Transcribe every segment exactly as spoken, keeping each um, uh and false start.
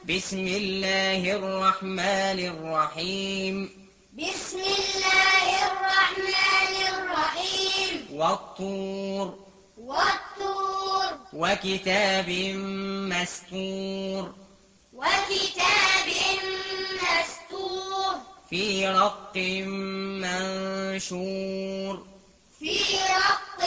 بسم الله الرحمن الرحيم بسم الله الرحمن الرحيم والطور والطور وكتاب مسطور وكتاب مسطور في رق منشور في رق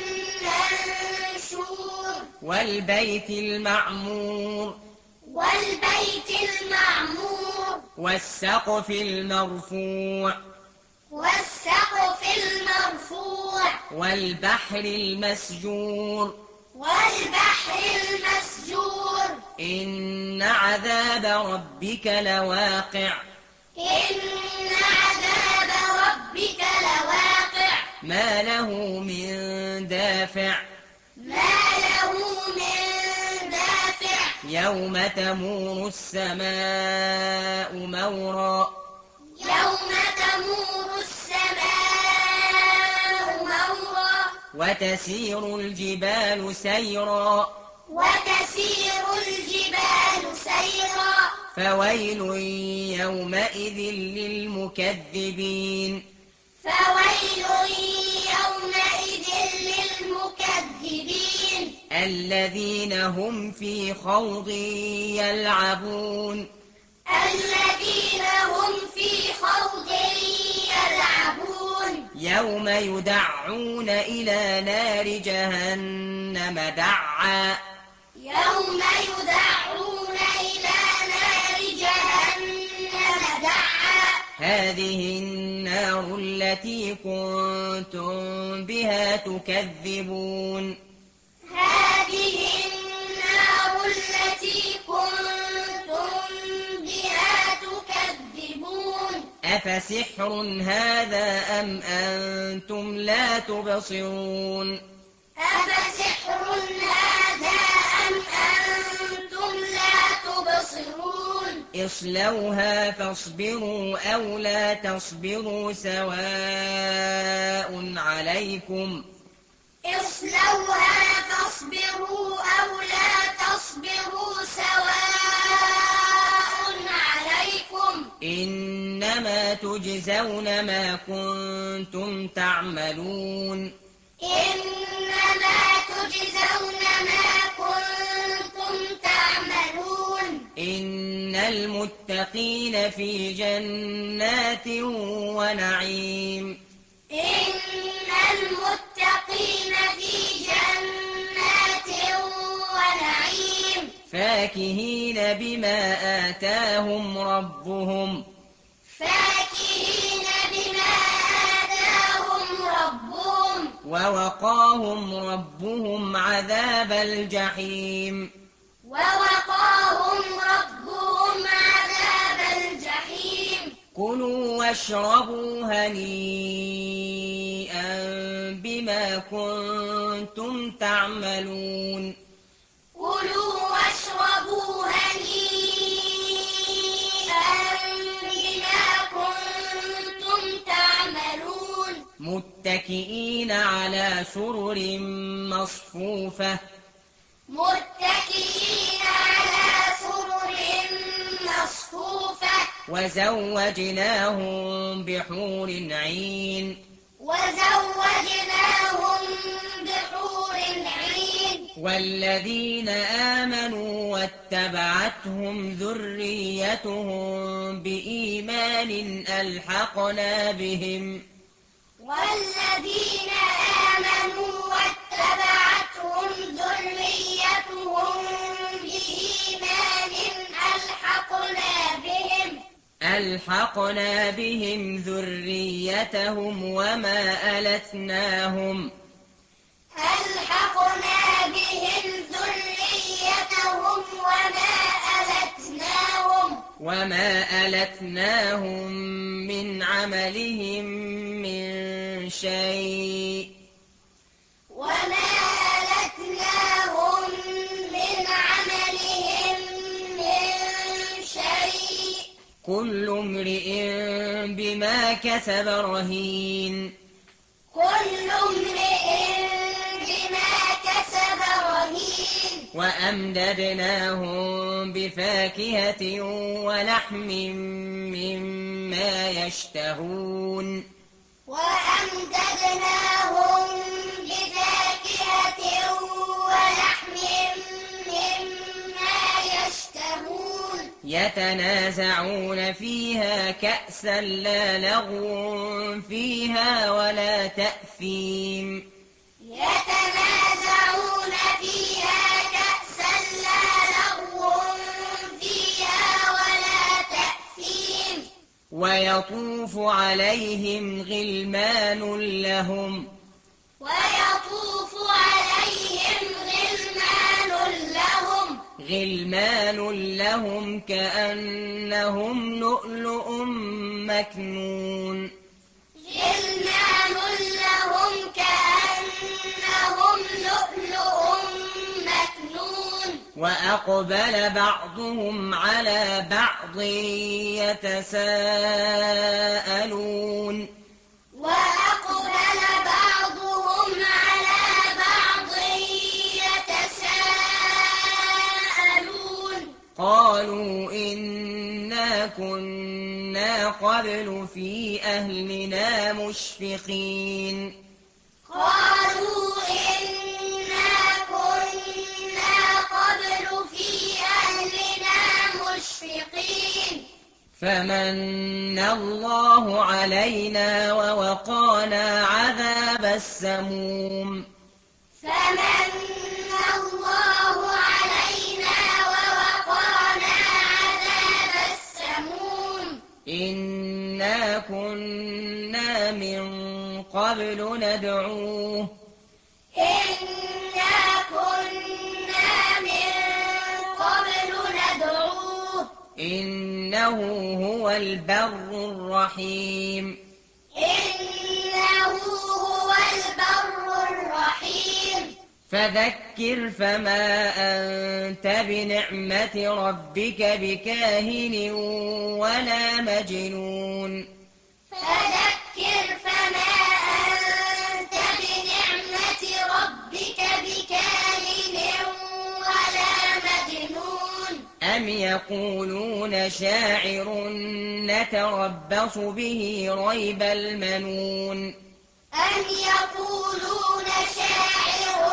منشور والبيت المعمور والبيت المعمور والسقف المرفوع والسقف المرفوع والبحر المسجور والبحر المسجور إن عذاب ربك لواقع إن عذاب ربك لواقع ما له من دافع ما له من دافع يوم تمور السماء مورا يوم تمور السماء مورا وتسير الجبال سيرا وتسير الجبال سيرا فويل يومئذ للمكذبين فويل يومئذ للمكذبين الذين هم في خوض يلعبون الذين هم في خوض يلعبون يوم يدعون إلى نار جهنم دعا يوم يدعون إلى نار جهنم دعا هذه النار التي كنتم بها تكذبون هذه النار التي كنتم بها تكذبون أفسحر هذا أم أنتم لا تبصرون أفسحر هذا أم أنتم لا تبصرون اصلوها فاصبروا أو لا تصبروا سواء عليكم اصلوها فاصبروا أو لا تصبروا سواء عليكم إنما تجزون ما كنتم تعملون إنما تجزون ما كنتم تعملون إن المتقين في جنات ونعيم إن المتقين في جنات ونعيم فاكهين بما آتاهم ربهم فاكهين بما آتاهم ربهم ووقاهم ربهم عذاب الجحيم ووقاهم ربهم عذاب الجحيم كلوا واشربوا هنيئا بما كنتم تعملون كلوا واشربوا هنيئا بما كنتم تعملون متكئين على سرر مصفوفة متكئين على سرر مصفوفة وزوجناهم بحور عين وزوجناهم بحور عين والذين آمنوا واتبعتهم ذريتهم بإيمان ألحقنا بهم والذين آمنوا واتبعتهم ذريتهم بإيمان ألحقنا بهم ألحقنا بهم ذريتهم وما ألتناهم ألحقنا بهم ذريتهم وما ألتناهم وما ألتناهم من عملهم من شيء وما ألتناهم من عملهم من شيء كل امرئ بما كسب رهين كل امرئ بما كسب رهين وأمددناهم بفاكهة ولحم مما يشتهون وأمددناهم بفاكهة ولحم مما يشتهون يتنازعون فيها كأسا لا لغو فيها ولا تأثيم يتنازعون فيها كأسا لا لغو فيها ولا تأثيم ويطوف عليهم غلمان لهم ويطوف عليهم غلمان لهم غلمان لهم كأنهم لؤلؤ مكنون غلمان لهم كأنهم لؤلؤ مكنون وأقبل بعضهم على بعض يتساءلون وأقبل بعضهم على بعض يتساءلون قالوا إنا كنا قبل في أهلنا مشفقين قالوا إنا كنا قبل في أهلنا مشفقين فمن الله علينا ووقانا عذاب السموم فمن الله علينا ووقانا عذاب السموم إنا كنا من قبل ندعوه إنا كنا من قبل ندعوه إنه هو البر الرحيم إنه هو البر الرحيم فذكر فما أنت بنعمة ربك بكاهن ولا مجنون فذكر فما أنت بنعمة ربك بكاهن ولا مجنون أم يقولون شاعر نتربص به ريب المنون أم يقولون شاعر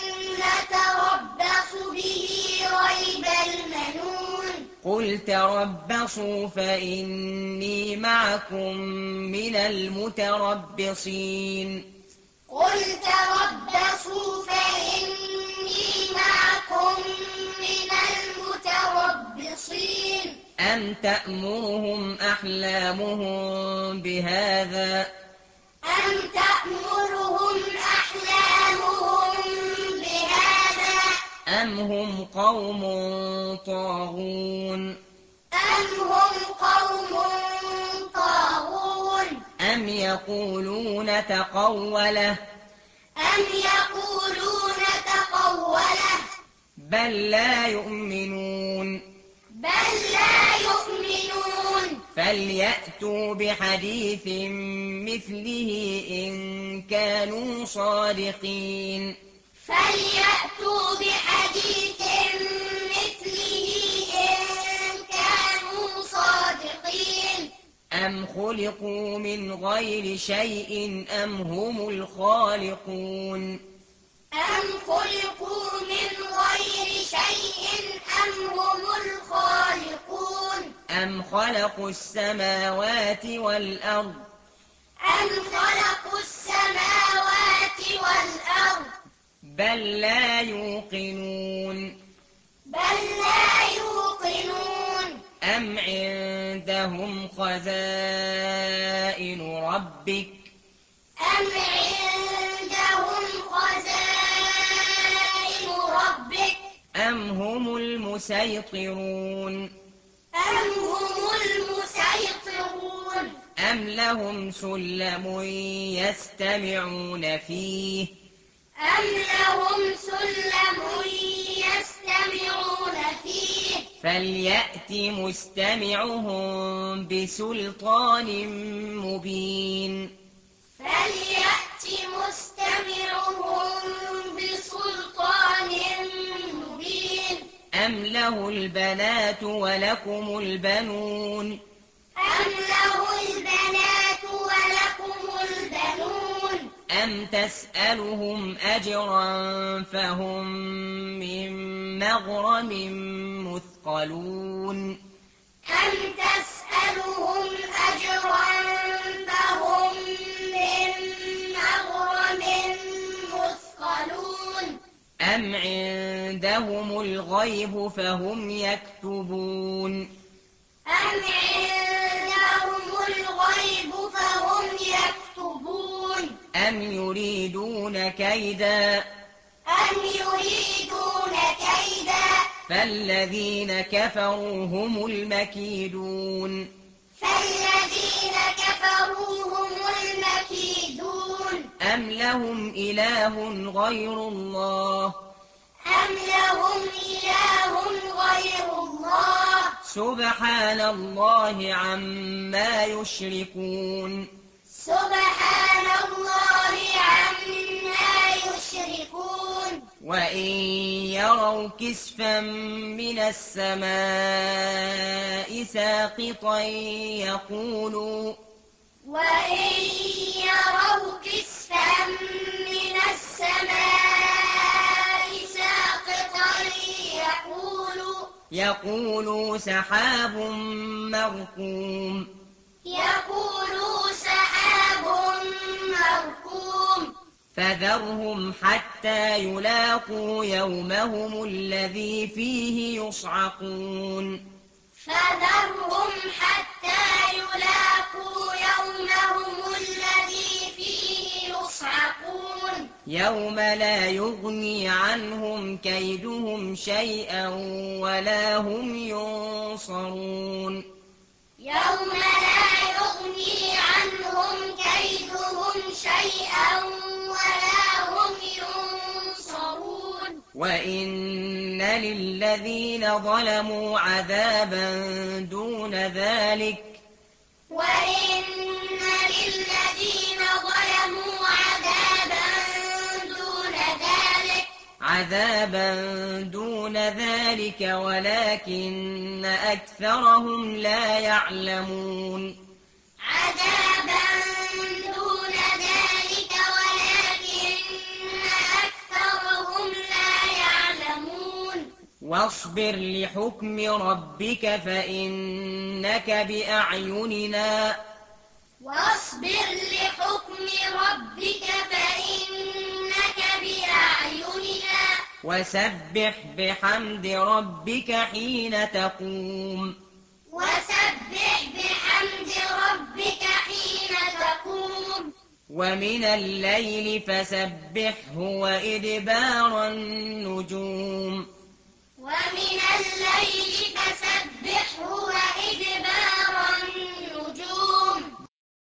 نتربص به ريب المنون قل تربصوا فإني معكم من المتربصين قل تربصوا فإني معكم من المتربصين أم تأمرهم أحلامهم بهذا أم تأمرهم أحلامهم بهذا أم هم قوم طاغون أم هم قوم طاغون أم يقولون تقوله أم يقولون تقوله بل لا يؤمنون بل لا يؤمنون فليأتوا بحديث مثله إن كانوا صادقين فليأتوا بحديث مثله إن كانوا صادقين أم خلقوا من غير شيء أم هم الخالقون أم خلقوا من غير شيء أم هم الخالقون أم خلقوا السماوات والأرض أم خلقوا السماوات والأرض بل لا يوقنون بل لا يوقنون أم عندهم خزائن ربك أم عندهم خزائن ربك أم هم المسيطرون أم هم المسيطرون أم لهم سلم يستمعون فيه أم لهم سلم يستمعون فيه فليأت مستمعهم بسلطان مبين فليأت مستمعهم بسلطان مبين أم له البنات ولكم البنون أم له البنات ولكم البنون أم تسألهم أجرا فهم من مغرم مثقلون أم تسألهم أجرا فهم من مغرم مثقلون أم عندهم الغيب فهم يكتبون أم عندهم الغيب فهم يكتبون أم يريدون كيدا أم يريدون كيدا فالذين كفروا هم المكيدون فالذين كفروا هم المكيدون أم لهم إله غير الله أم لهم إله غير الله سبحان الله عما يشركون سبحان الله عما يشركون وإن يروا كسفا من السماء ساقطا يقولوا وإن يروا كسفا من السماء ساقطا يقولوا يقولوا سحاب مركوم يقولوا سحاب مركوم فذرهم حتى يلاقوا يومهم الذي فيه يصعقون فذرهم حتى يلاقوا يومهم الذي فيه يصعقون يوم لا يغني عنهم كيدهم شيئا ولا هم ينصرون يوم لا يغني عنهم كيدهم شيئا ولا هم ينصرون وإن للذين ظلموا عذابا دون ذلك وإن للذين ظلموا عذابا دون ذلك عذابا دون ذلك ولكن أكثرهم لا يعلمون عذابا دون ذلك ولكن أكثرهم لا يعلمون واصبر لحكم ربك فإنك بأعيننا واصبر لحكم ربك فإنك بأعيننا وسبح بحمد ربك حين تقوم وسبح بحمد ربك حين تقوم ومن الليل فسبحه وإدبار النجوم ومن الليل